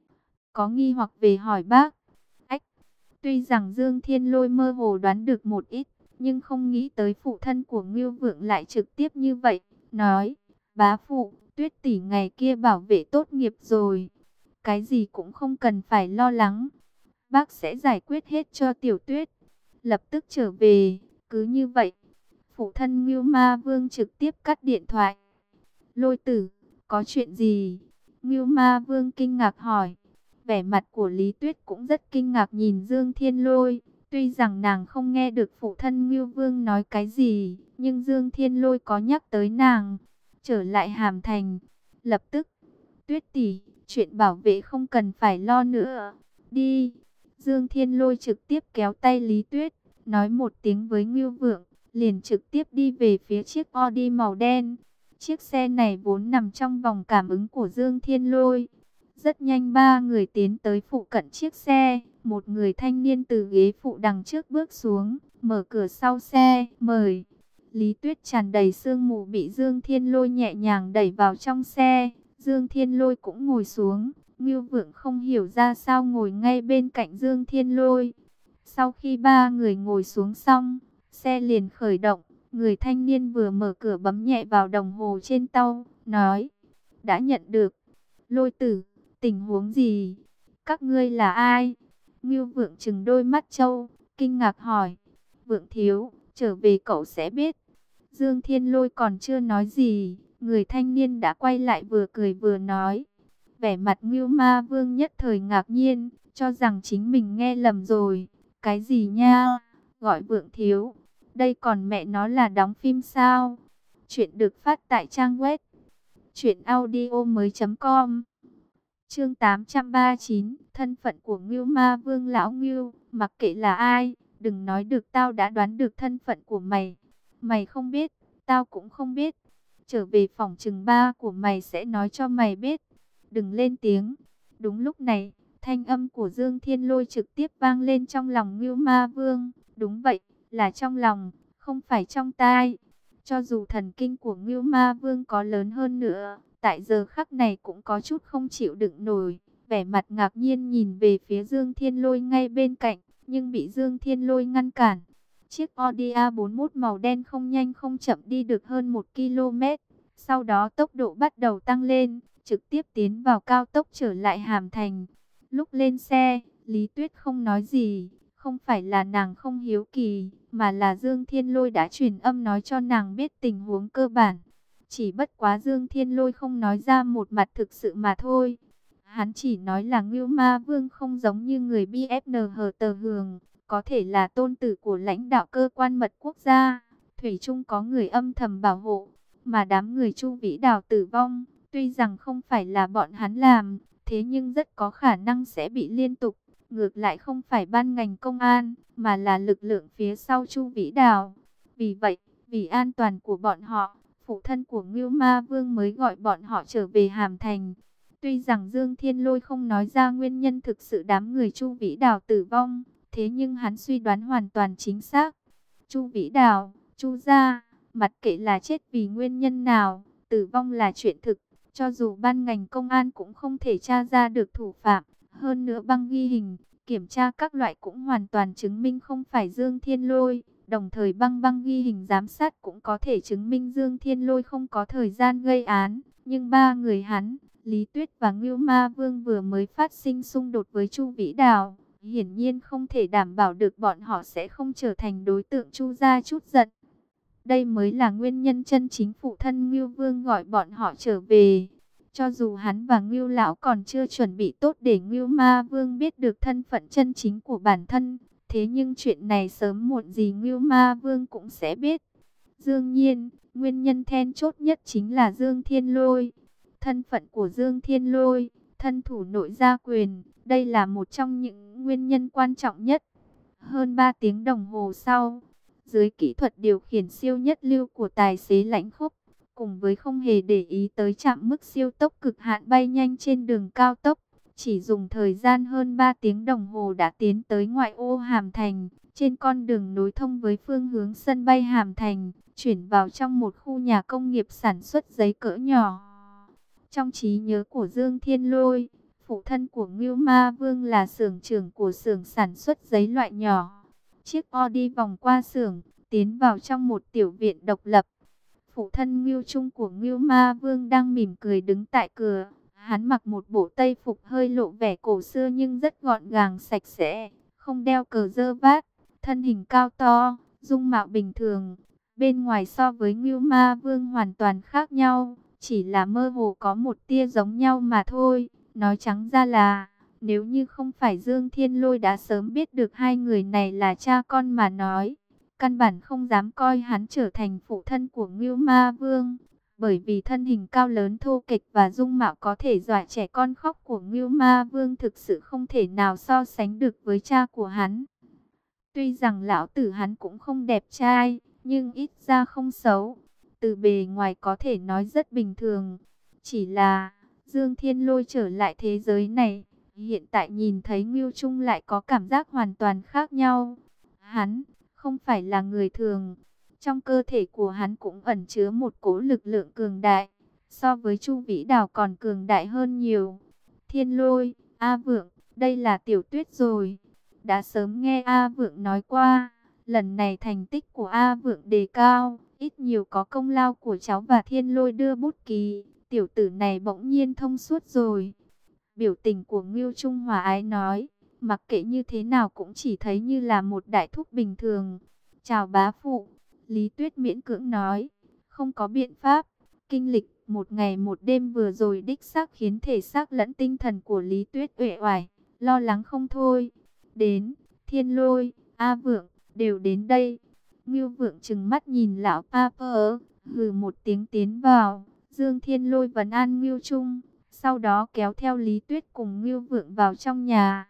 Có nghi hoặc về hỏi bác. Ách, tuy rằng Dương Thiên Lôi mơ hồ đoán được một ít, nhưng không nghĩ tới phụ thân của Ngưu Vượng lại trực tiếp như vậy. Nói, bá phụ, Tuyết tỷ ngày kia bảo vệ tốt nghiệp rồi. Cái gì cũng không cần phải lo lắng. Bác sẽ giải quyết hết cho Tiểu Tuyết. Lập tức trở về. Cứ như vậy, phụ thân Ngưu Ma Vương trực tiếp cắt điện thoại. Lôi Tử, có chuyện gì? Ngưu Ma Vương kinh ngạc hỏi. Vẻ mặt của Lý Tuyết cũng rất kinh ngạc nhìn Dương Thiên Lôi. Tuy rằng nàng không nghe được phụ thân Ngưu Vương nói cái gì, nhưng Dương Thiên Lôi có nhắc tới nàng. Trở lại Hàm Thành, lập tức, Tuyết tỷ, chuyện bảo vệ không cần phải lo nữa. Đi. Dương Thiên Lôi trực tiếp kéo tay Lý Tuyết, nói một tiếng với Ngưu Vượng, liền trực tiếp đi về phía chiếc Audi màu đen. Chiếc xe này vốn nằm trong vòng cảm ứng của Dương Thiên Lôi. Rất nhanh ba người tiến tới phụ cận chiếc xe. Một người thanh niên từ ghế phụ đằng trước bước xuống, mở cửa sau xe, mời. Lý Tuyết tràn đầy sương mù bị Dương Thiên Lôi nhẹ nhàng đẩy vào trong xe. Dương Thiên Lôi cũng ngồi xuống. Ngưu Vượng không hiểu ra sao ngồi ngay bên cạnh Dương Thiên Lôi. Sau khi ba người ngồi xuống xong, xe liền khởi động. Người thanh niên vừa mở cửa bấm nhẹ vào đồng hồ trên tàu, nói, đã nhận được. Lôi Tử, tình huống gì? Các ngươi là ai? Ngưu Vượng trừng đôi mắt trâu, kinh ngạc hỏi. Vượng thiếu, trở về cậu sẽ biết. Dương Thiên Lôi còn chưa nói gì, người thanh niên đã quay lại vừa cười vừa nói. Vẻ mặt Ngưu Ma Vương nhất thời ngạc nhiên, cho rằng chính mình nghe lầm rồi. Cái gì nha? Gọi Vượng thiếu. Đây còn mẹ nó là đóng phim sao? Chuyện được phát tại trang web truyện audio mới chấm com. Chương tám trăm ba mươi chín, thân phận của Ngưu Ma Vương lão Ngưu, mặc kệ là ai, đừng nói được tao đã đoán được thân phận của mày. Mày không biết, tao cũng không biết. Trở về phòng trừng ba của mày sẽ nói cho mày biết. Đừng lên tiếng. Đúng lúc này, thanh âm của Dương Thiên Lôi trực tiếp vang lên trong lòng Ngưu Ma Vương. Đúng vậy, là trong lòng, không phải trong tai. Cho dù thần kinh của Ngưu Ma Vương có lớn hơn nữa, tại giờ khắc này cũng có chút không chịu đựng nổi. Vẻ mặt ngạc nhiên nhìn về phía Dương Thiên Lôi ngay bên cạnh, nhưng bị Dương Thiên Lôi ngăn cản. Chiếc Audi A bốn mươi mốt màu đen không nhanh không chậm đi được hơn một ki lô mét. Sau đó tốc độ bắt đầu tăng lên, trực tiếp tiến vào cao tốc trở lại Hàm Thành. Lúc lên xe, Lý Tuyết không nói gì. Không phải là nàng không hiếu kỳ, mà là Dương Thiên Lôi đã truyền âm nói cho nàng biết tình huống cơ bản. Chỉ bất quá Dương Thiên Lôi không nói ra một mặt thực sự mà thôi. Hắn chỉ nói là Ngưu Ma Vương không giống như người bê ép en hờ tờ Hường, có thể là tôn tử của lãnh đạo cơ quan mật quốc gia. Thủy chung có người âm thầm bảo hộ, mà đám người Chu Vĩ Đào tử vong, tuy rằng không phải là bọn hắn làm, thế nhưng rất có khả năng sẽ bị liên tục. Ngược lại không phải ban ngành công an, mà là lực lượng phía sau Chu Vĩ Đào. Vì vậy, vì an toàn của bọn họ, phụ thân của Ngưu Ma Vương mới gọi bọn họ trở về Hàm Thành. Tuy rằng Dương Thiên Lôi không nói ra nguyên nhân thực sự đám người Chu Vĩ Đào tử vong, thế nhưng hắn suy đoán hoàn toàn chính xác. Chu Vĩ Đào, Chu gia, mặc kệ là chết vì nguyên nhân nào, tử vong là chuyện thực. Cho dù ban ngành công an cũng không thể tra ra được thủ phạm. Hơn nữa băng ghi hình, kiểm tra các loại cũng hoàn toàn chứng minh không phải Dương Thiên Lôi. Đồng thời băng băng ghi hình giám sát cũng có thể chứng minh Dương Thiên Lôi không có thời gian gây án. Nhưng ba người hắn, Lý Tuyết và Ngưu Ma Vương vừa mới phát sinh xung đột với Chu Vĩ Đào. Hiển nhiên không thể đảm bảo được bọn họ sẽ không trở thành đối tượng Chu gia chút giận. Đây mới là nguyên nhân chân chính phụ thân Ngưu Vương gọi bọn họ trở về. Cho dù hắn và Ngưu Lão còn chưa chuẩn bị tốt để Ngưu Ma Vương biết được thân phận chân chính của bản thân, Thế nhưng chuyện này sớm muộn gì Ngưu Ma Vương cũng sẽ biết. Dương Nhiên, nguyên nhân then chốt nhất chính là Dương Thiên Lôi. Thân phận của Dương Thiên Lôi, thân thủ nội gia quyền, đây là một trong những nguyên nhân quan trọng nhất. Hơn ba tiếng đồng hồ sau, dưới kỹ thuật điều khiển siêu nhất lưu của tài xế Lãnh Khúc, cùng với không hề để ý tới chạm mức siêu tốc cực hạn bay nhanh trên đường cao tốc, chỉ dùng thời gian hơn ba tiếng đồng hồ đã tiến tới ngoại ô Hàm Thành, trên con đường nối thông với phương hướng sân bay Hàm Thành, chuyển vào trong một khu nhà công nghiệp sản xuất giấy cỡ nhỏ. Trong trí nhớ của Dương Thiên Lôi, phụ thân của Ngưu Ma Vương là xưởng trưởng của xưởng sản xuất giấy loại nhỏ. Chiếc ô đi vòng qua xưởng, tiến vào trong một tiểu viện độc lập. Phụ thân Ngưu Trung của Ngưu Ma Vương đang mỉm cười đứng tại cửa. Hắn mặc một bộ tây phục hơi lộ vẻ cổ xưa nhưng rất gọn gàng sạch sẽ, không đeo cờ dơ vát, thân hình cao to, dung mạo bình thường. Bên ngoài so với Ngưu Ma Vương hoàn toàn khác nhau, chỉ là mơ hồ có một tia giống nhau mà thôi. Nói trắng ra là, nếu như không phải Dương Thiên Lôi đã sớm biết được hai người này là cha con mà nói, căn bản không dám coi hắn trở thành phụ thân của Ngưu Ma Vương. Bởi vì thân hình cao lớn thô kệch và dung mạo có thể dọa trẻ con khóc của Ngưu Ma Vương thực sự không thể nào so sánh được với cha của hắn. Tuy rằng lão tử hắn cũng không đẹp trai, nhưng ít ra không xấu. Từ bề ngoài có thể nói rất bình thường. Chỉ là Dương Thiên Lôi trở lại thế giới này, hiện tại nhìn thấy Ngưu Trung lại có cảm giác hoàn toàn khác nhau. Hắn không phải là người thường. Trong cơ thể của hắn cũng ẩn chứa một cỗ lực lượng cường đại, so với Chu Vĩ Đào còn cường đại hơn nhiều. Thiên Lôi, A Vượng, đây là Tiểu Tuyết rồi. Đã sớm nghe A Vượng nói qua, lần này thành tích của A Vượng đề cao, ít nhiều có công lao của cháu và Thiên Lôi đưa bút ký. Tiểu tử này bỗng nhiên thông suốt rồi. Biểu tình của Ngưu Trung hòa ái nói, mặc kệ như thế nào cũng chỉ thấy như là một đại thúc bình thường. Chào bá phụ. Lý Tuyết miễn cưỡng nói, không có biện pháp, kinh lịch một ngày một đêm vừa rồi đích xác khiến thể xác lẫn tinh thần của Lý Tuyết uể oải, lo lắng không thôi. Đến, Thiên Lôi, A Vượng, đều đến đây. Ngưu Vượng trừng mắt nhìn lão Papa, hừ một tiếng tiến vào. Dương Thiên Lôi vấn an Ngưu Trung, sau đó kéo theo Lý Tuyết cùng Ngưu Vượng vào trong nhà.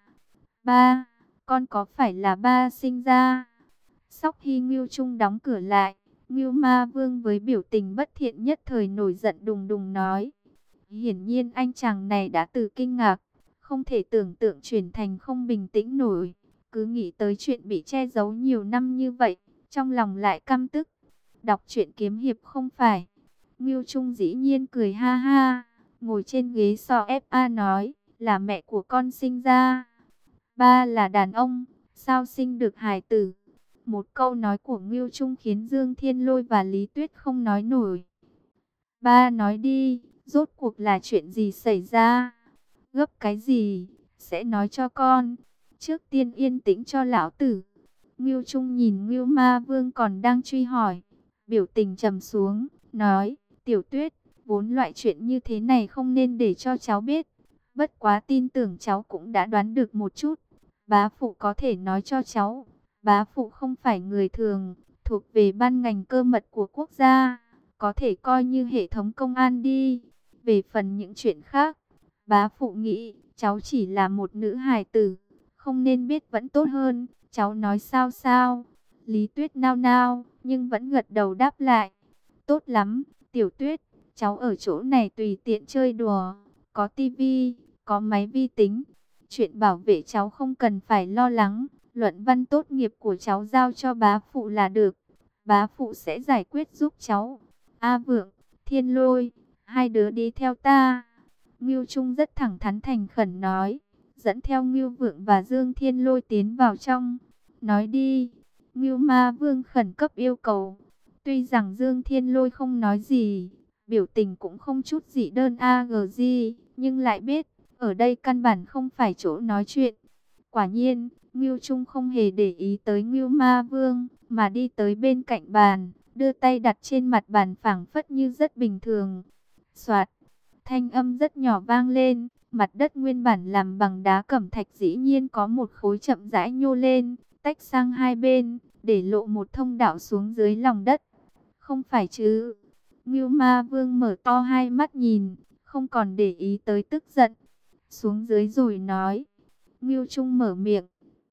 Ba, con có phải là ba sinh ra? Sau khi Ngưu Trung đóng cửa lại, Ngưu Ma Vương với biểu tình bất thiện nhất thời nổi giận đùng đùng nói. Hiển nhiên anh chàng này đã từ kinh ngạc, không thể tưởng tượng chuyển thành không bình tĩnh nổi. Cứ nghĩ tới chuyện bị che giấu nhiều năm như vậy, trong lòng lại căm tức. Đọc truyện kiếm hiệp không phải. Ngưu Trung dĩ nhiên cười ha ha, ngồi trên ghế sofa nói, là mẹ của con sinh ra. Ba là đàn ông, sao sinh được hài tử? Một câu nói của Ngưu Trung khiến Dương Thiên Lôi và Lý Tuyết không nói nổi. Ba nói đi, rốt cuộc là chuyện gì xảy ra? Gấp cái gì? Sẽ nói cho con. Trước tiên yên tĩnh cho lão tử. Ngưu Trung nhìn Ngưu Ma Vương còn đang truy hỏi. Biểu tình trầm xuống, nói, Tiểu Tuyết, vốn loại chuyện như thế này không nên để cho cháu biết. Bất quá tin tưởng cháu cũng đã đoán được một chút. Bá phụ có thể nói cho cháu. Bá phụ không phải người thường, thuộc về ban ngành cơ mật của quốc gia, có thể coi như hệ thống công an đi. Về phần những chuyện khác, bá phụ nghĩ cháu chỉ là một nữ hài tử, không nên biết vẫn tốt hơn. Cháu nói sao sao? Lý Tuyết nao nao, nhưng vẫn gật đầu đáp lại. Tốt lắm, Tiểu Tuyết, cháu ở chỗ này tùy tiện chơi đùa, có tivi, có máy vi tính. Chuyện bảo vệ cháu không cần phải lo lắng. Luận văn tốt nghiệp của cháu giao cho bá phụ là được. Bá phụ sẽ giải quyết giúp cháu. A Vượng, Thiên Lôi, hai đứa đi theo ta. Ngưu Trung rất thẳng thắn thành khẩn nói. Dẫn theo Ngưu Vượng và Dương Thiên Lôi tiến vào trong. Nói đi. Ngưu Ma Vương khẩn cấp yêu cầu. Tuy rằng Dương Thiên Lôi không nói gì, biểu tình cũng không chút dị đơn a gờ gì, nhưng lại biết, ở đây căn bản không phải chỗ nói chuyện. Quả nhiên, Ngưu Trung không hề để ý tới Ngưu Ma Vương, mà đi tới bên cạnh bàn, đưa tay đặt trên mặt bàn phảng phất như rất bình thường. Soạt, thanh âm rất nhỏ vang lên, mặt đất nguyên bản làm bằng đá cẩm thạch dĩ nhiên có một khối chậm rãi nhô lên, tách sang hai bên, để lộ một thông đạo xuống dưới lòng đất. Không phải chứ? Ngưu Ma Vương mở to hai mắt nhìn, không còn để ý tới tức giận. Xuống dưới rồi nói. Ngưu Trung mở miệng.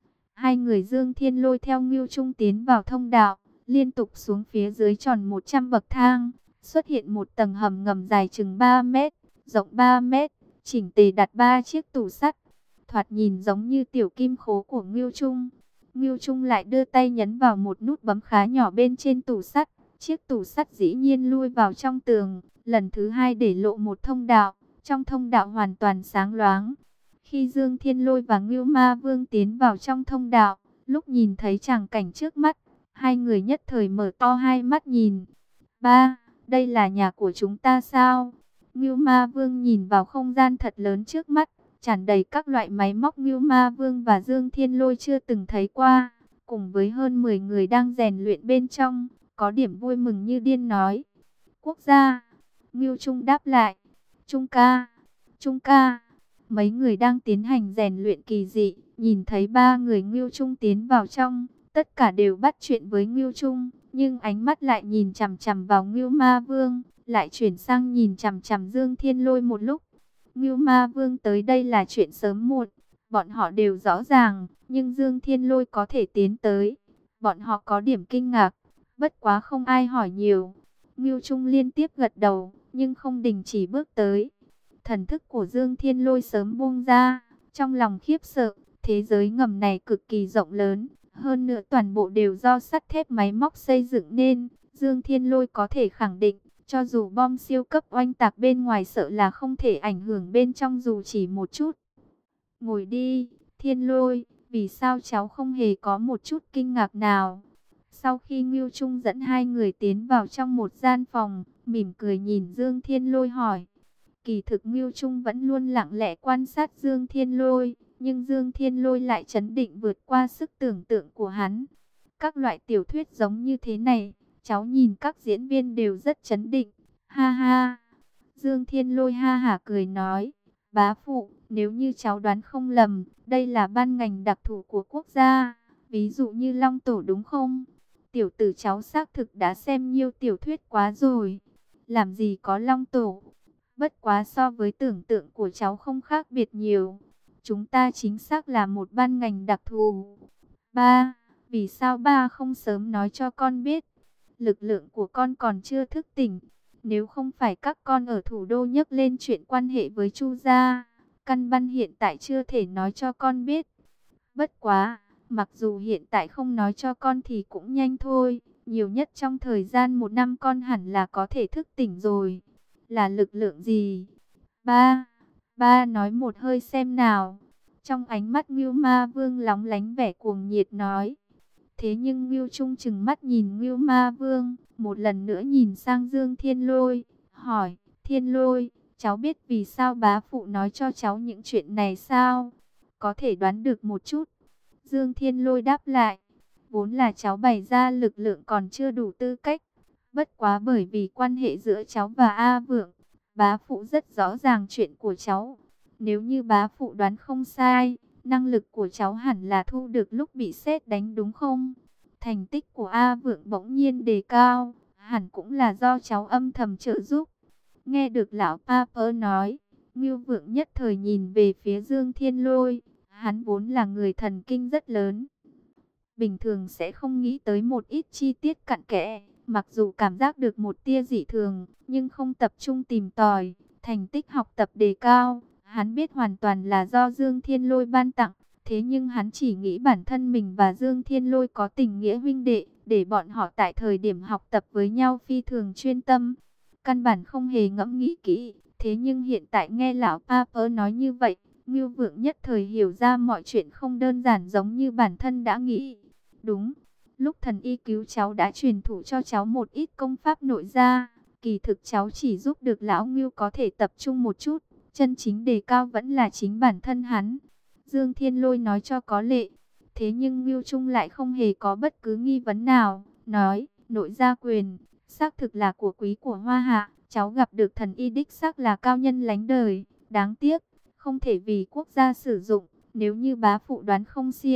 Hai người Dương Thiên Lôi theo Ngưu Trung tiến vào thông đạo, liên tục xuống phía dưới tròn một trăm bậc thang. Xuất hiện một tầng hầm ngầm dài chừng ba mét, rộng ba mét, chỉnh tề đặt ba chiếc tủ sắt. Thoạt nhìn giống như tiểu kim khố của Ngưu Trung. Ngưu Trung lại đưa tay nhấn vào một nút bấm khá nhỏ bên trên tủ sắt. Chiếc tủ sắt dĩ nhiên lui vào trong tường, lần thứ hai để lộ một thông đạo. Trong thông đạo hoàn toàn sáng loáng. Khi Dương Thiên Lôi và Ngưu Ma Vương tiến vào trong thông đạo, lúc nhìn thấy tràng cảnh trước mắt, hai người nhất thời mở to hai mắt nhìn. Ba, đây là nhà của chúng ta sao? Ngưu Ma Vương nhìn vào không gian thật lớn trước mắt, tràn đầy các loại máy móc Ngưu Ma Vương và Dương Thiên Lôi chưa từng thấy qua, cùng với hơn mười người đang rèn luyện bên trong, có điểm vui mừng như điên nói. Quốc gia. Ngưu Trung đáp lại. Trung ca. Trung ca. Mấy người đang tiến hành rèn luyện kỳ dị, nhìn thấy ba người Ngưu Trung tiến vào trong, tất cả đều bắt chuyện với Ngưu Trung, nhưng ánh mắt lại nhìn chằm chằm vào Ngưu Ma Vương, lại chuyển sang nhìn chằm chằm Dương Thiên Lôi một lúc. Ngưu Ma Vương tới đây là chuyện sớm muộn, bọn họ đều rõ ràng, nhưng Dương Thiên Lôi có thể tiến tới, bọn họ có điểm kinh ngạc, bất quá không ai hỏi nhiều. Ngưu Trung liên tiếp gật đầu, nhưng không đình chỉ bước tới. Thần thức của Dương Thiên Lôi sớm buông ra, trong lòng khiếp sợ, thế giới ngầm này cực kỳ rộng lớn, hơn nữa toàn bộ đều do sắt thép máy móc xây dựng nên. Dương Thiên Lôi có thể khẳng định, cho dù bom siêu cấp oanh tạc bên ngoài sợ là không thể ảnh hưởng bên trong dù chỉ một chút. Ngồi đi, Thiên Lôi, vì sao cháu không hề có một chút kinh ngạc nào? Sau khi Ngưu Trung dẫn hai người tiến vào trong một gian phòng, mỉm cười nhìn Dương Thiên Lôi hỏi. Kỳ thực Ngưu Trung vẫn luôn lặng lẽ quan sát Dương Thiên Lôi, nhưng Dương Thiên Lôi lại chấn định vượt qua sức tưởng tượng của hắn. Các loại tiểu thuyết giống như thế này, cháu nhìn các diễn viên đều rất chấn định. Ha ha. Dương Thiên Lôi ha hả cười nói. Bá phụ, nếu như cháu đoán không lầm, đây là ban ngành đặc thù của quốc gia, ví dụ như Long Tổ đúng không? Tiểu tử cháu xác thực đã xem nhiều tiểu thuyết quá rồi. Làm gì có Long Tổ? Bất quá so với tưởng tượng của cháu không khác biệt nhiều. Chúng ta chính xác là một ban ngành đặc thù. Ba, vì sao ba không sớm nói cho con biết? Lực lượng của con còn chưa thức tỉnh. Nếu không phải các con ở thủ đô nhắc lên chuyện quan hệ với Chu gia, căn bản hiện tại chưa thể nói cho con biết. Bất quá, mặc dù hiện tại không nói cho con thì cũng nhanh thôi. Nhiều nhất trong thời gian một năm con hẳn là có thể thức tỉnh rồi. Là lực lượng gì? Ba, ba nói một hơi xem nào. Trong ánh mắt Ngưu Ma Vương lóng lánh vẻ cuồng nhiệt nói. Thế nhưng Ngưu Trung chừng mắt nhìn Ngưu Ma Vương, một lần nữa nhìn sang Dương Thiên Lôi, hỏi, Thiên Lôi, cháu biết vì sao bá phụ nói cho cháu những chuyện này sao? Có thể đoán được một chút. Dương Thiên Lôi đáp lại, vốn là cháu bày ra lực lượng còn chưa đủ tư cách. Bất quá bởi vì quan hệ giữa cháu và A Vượng, bá phụ rất rõ ràng chuyện của cháu. Nếu như bá phụ đoán không sai, năng lực của cháu hẳn là thu được lúc bị sét đánh đúng không? Thành tích của A Vượng bỗng nhiên đề cao, hẳn cũng là do cháu âm thầm trợ giúp. Nghe được lão Papa nói, Ngưu Vượng nhất thời nhìn về phía Dương Thiên Lôi. Hắn vốn là người thần kinh rất lớn, bình thường sẽ không nghĩ tới một ít chi tiết cặn kẽ. Mặc dù cảm giác được một tia dị thường, nhưng không tập trung tìm tòi. Thành tích học tập đề cao, hắn biết hoàn toàn là do Dương Thiên Lôi ban tặng. Thế nhưng hắn chỉ nghĩ bản thân mình và Dương Thiên Lôi có tình nghĩa huynh đệ, để bọn họ tại thời điểm học tập với nhau phi thường chuyên tâm. Căn bản không hề ngẫm nghĩ kỹ. Thế nhưng hiện tại nghe lão Papa nói như vậy, Ngưu Vượng nhất thời hiểu ra mọi chuyện không đơn giản giống như bản thân đã nghĩ. Đúng, lúc thần y cứu cháu đã truyền thụ cho cháu một ít công pháp nội gia. Kỳ thực cháu chỉ giúp được lão Ngưu có thể tập trung một chút. Chân chính đề cao vẫn là chính bản thân hắn. Dương Thiên Lôi nói cho có lệ. Thế nhưng Ngưu Trung lại không hề có bất cứ nghi vấn nào. Nói, nội gia quyền, xác thực là của quý của Hoa Hạ. Cháu gặp được thần y đích xác là cao nhân lánh đời. Đáng tiếc, không thể vì quốc gia sử dụng. Nếu như bá phụ đoán không xia,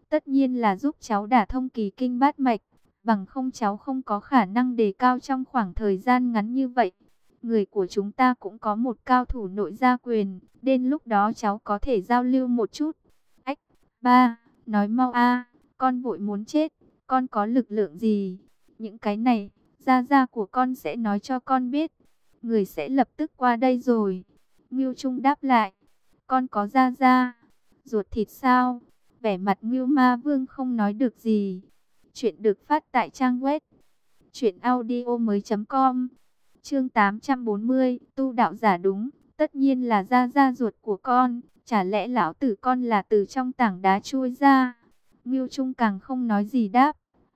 tất nhiên là giúp cháu đả thông kỳ kinh bát mạch, bằng không cháu không có khả năng đề cao trong khoảng thời gian ngắn như vậy. Người của chúng ta cũng có một cao thủ nội gia quyền, đến lúc đó cháu có thể giao lưu một chút. Ách, ba, nói mau a, con vội muốn chết, con có lực lượng gì? Những cái này, gia gia của con sẽ nói cho con biết. Người sẽ lập tức qua đây rồi. Ngưu Trung đáp lại, con có gia gia, ruột thịt sao? Vẻ mặt Ngưu Ma Vương không nói được gì. Chuyện được phát tại trang web truyện audio mới chấm com. Chương tám trăm bốn mươi, tu đạo giả đúng, tất nhiên là gia gia ruột của con, chả lẽ lão tử con là từ trong tảng đá chui ra? Ngưu Trung càng không nói gì đáp.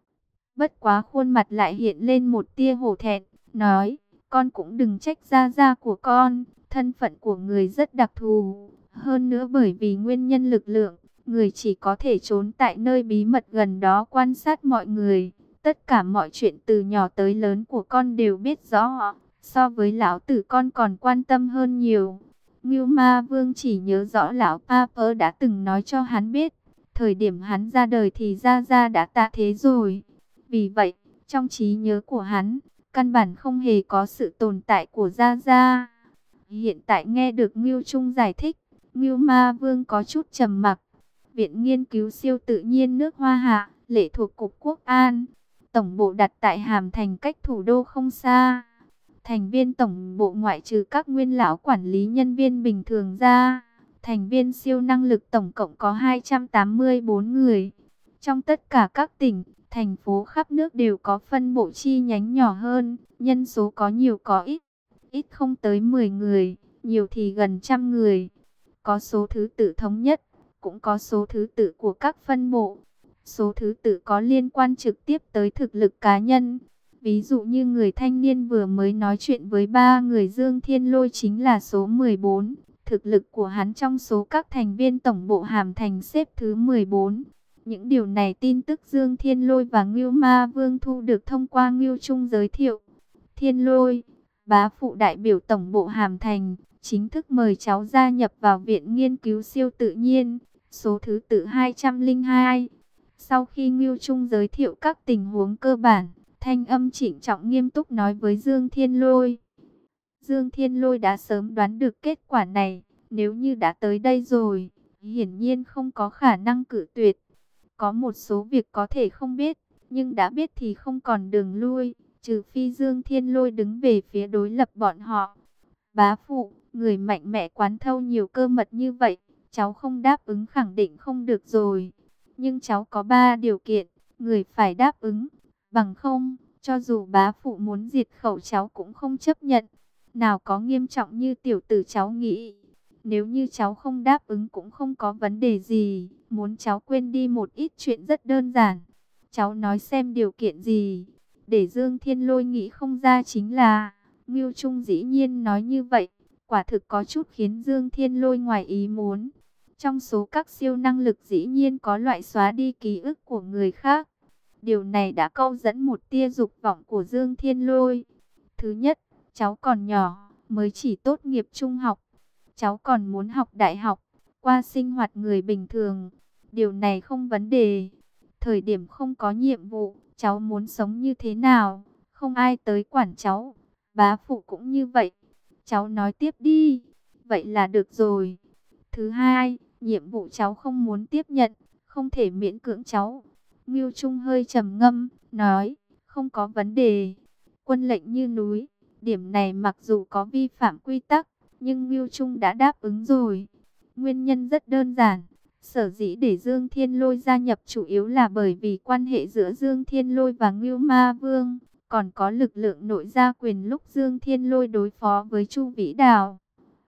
Bất quá khuôn mặt lại hiện lên một tia hổ thẹn, nói, con cũng đừng trách gia gia của con, thân phận của người rất đặc thù, hơn nữa bởi vì nguyên nhân lực lượng, người chỉ có thể trốn tại nơi bí mật gần đó quan sát mọi người. Tất cả mọi chuyện từ nhỏ tới lớn của con đều biết rõ, so với lão tử con còn quan tâm hơn nhiều. Ngưu Ma Vương chỉ nhớ rõ lão Papa đã từng nói cho hắn biết, thời điểm hắn ra đời thì Gia Gia đã tạ thế rồi. Vì vậy, trong trí nhớ của hắn, căn bản không hề có sự tồn tại của Gia Gia. Hiện tại nghe được Ngưu Trung giải thích, Ngưu Ma Vương có chút trầm mặc. Viện Nghiên cứu Siêu Tự nhiên nước Hoa Hạ, lệ thuộc Cục Quốc an. Tổng bộ đặt tại Hàm Thành cách thủ đô không xa. Thành viên tổng bộ ngoại trừ các nguyên lão quản lý nhân viên bình thường ra, thành viên siêu năng lực tổng cộng có hai trăm tám mươi bốn người. Trong tất cả các tỉnh, thành phố khắp nước đều có phân bộ chi nhánh nhỏ hơn, nhân số có nhiều có ít, ít không tới mười người, nhiều thì gần trăm người. Có số thứ tự thống nhất, cũng có số thứ tự của các phân bộ. Số thứ tự có liên quan trực tiếp tới thực lực cá nhân. Ví dụ như người thanh niên vừa mới nói chuyện với ba người Dương Thiên Lôi chính là số mười bốn. Thực lực của hắn trong số các thành viên tổng bộ Hàm Thành xếp thứ mười bốn. Những điều này tin tức Dương Thiên Lôi và Ngưu Ma Vương thu được thông qua Ngưu Trung giới thiệu. Thiên Lôi, bá phụ đại biểu tổng bộ Hàm Thành, chính thức mời cháu gia nhập vào Viện Nghiên cứu Siêu Tự nhiên, số thứ tự hai trăm lẻ hai. Sau khi Ngưu Trung giới thiệu các tình huống cơ bản, thanh âm trịnh trọng nghiêm túc nói với Dương Thiên Lôi. Dương Thiên Lôi đã sớm đoán được kết quả này, nếu như đã tới đây rồi, hiển nhiên không có khả năng cự tuyệt. Có một số việc có thể không biết, nhưng đã biết thì không còn đường lui, trừ phi Dương Thiên Lôi đứng về phía đối lập bọn họ. Bá phụ, người mạnh mẽ quán thâu nhiều cơ mật như vậy, cháu không đáp ứng khẳng định không được rồi. Nhưng cháu có ba điều kiện, người phải đáp ứng, bằng không, cho dù bá phụ muốn diệt khẩu cháu cũng không chấp nhận. Nào có nghiêm trọng như tiểu tử cháu nghĩ. Nếu như cháu không đáp ứng cũng không có vấn đề gì, muốn cháu quên đi một ít chuyện rất đơn giản. Cháu nói xem điều kiện gì, để Dương Thiên Lôi nghĩ không ra chính là, Ngưu Trung dĩ nhiên nói như vậy, quả thực có chút khiến Dương Thiên Lôi ngoài ý muốn. Trong số các siêu năng lực dĩ nhiên có loại xóa đi ký ức của người khác. Điều này đã câu dẫn một tia dục vọng của Dương Thiên Lôi. Thứ nhất, cháu còn nhỏ, mới chỉ tốt nghiệp trung học. Cháu còn muốn học đại học, qua sinh hoạt người bình thường. Điều này không vấn đề. Thời điểm không có nhiệm vụ, cháu muốn sống như thế nào, không ai tới quản cháu. Bá phụ cũng như vậy. Cháu nói tiếp đi. Vậy là được rồi. Thứ hai, nhiệm vụ cháu không muốn tiếp nhận, không thể miễn cưỡng cháu. Ngưu Trung hơi trầm ngâm, nói, không có vấn đề. Quân lệnh như núi, điểm này mặc dù có vi phạm quy tắc, nhưng Ngưu Trung đã đáp ứng rồi. Nguyên nhân rất đơn giản, sở dĩ để Dương Thiên Lôi gia nhập chủ yếu là bởi vì quan hệ giữa Dương Thiên Lôi và Ngưu Ma Vương, còn có lực lượng nội gia quyền lúc Dương Thiên Lôi đối phó với Chu Vĩ Đào.